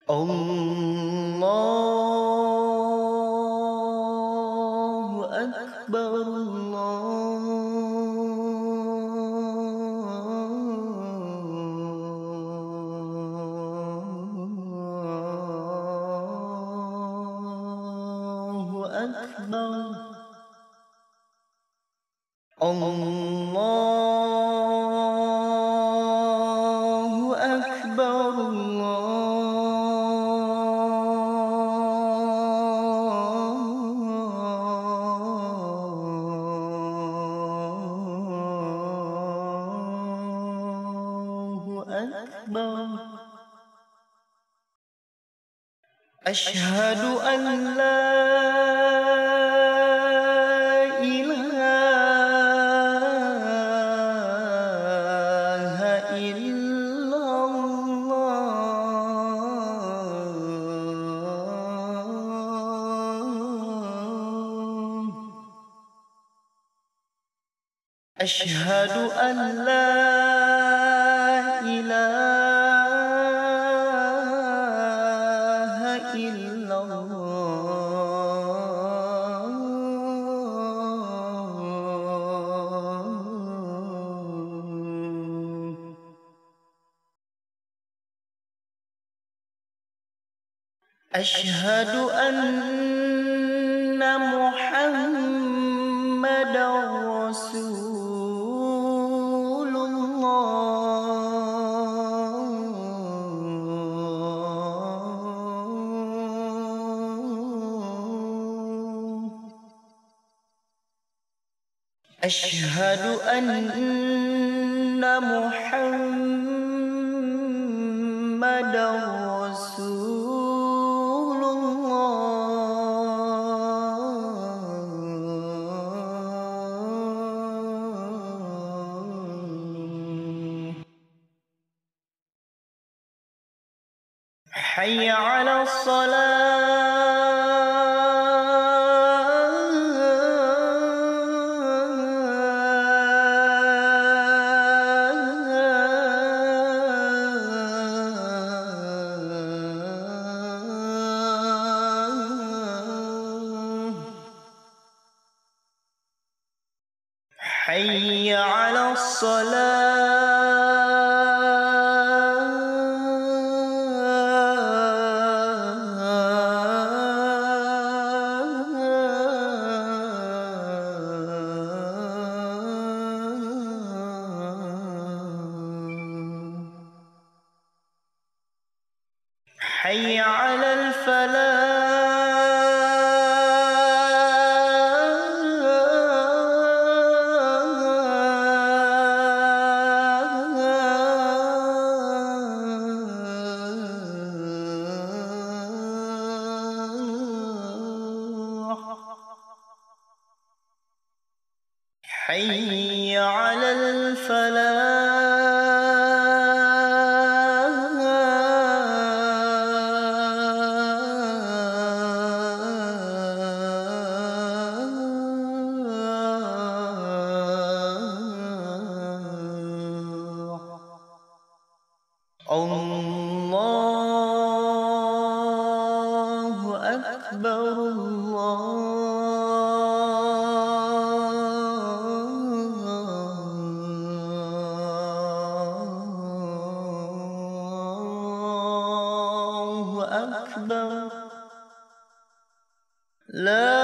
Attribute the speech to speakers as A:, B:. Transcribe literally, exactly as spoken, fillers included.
A: الله أكبر الله أكبر الله أكبر الله أكبر. أشهد أن لا إله إلا الله. أشهد أن لا إله إلا الله. أشهد أن محمدًا رسول الله. أشهد أن محمدًا رسول الله. حي على الصلاة. حي على الصلاة. حي على الفلاح. حي على الفلاح. الله أكبر الله أكبر. لا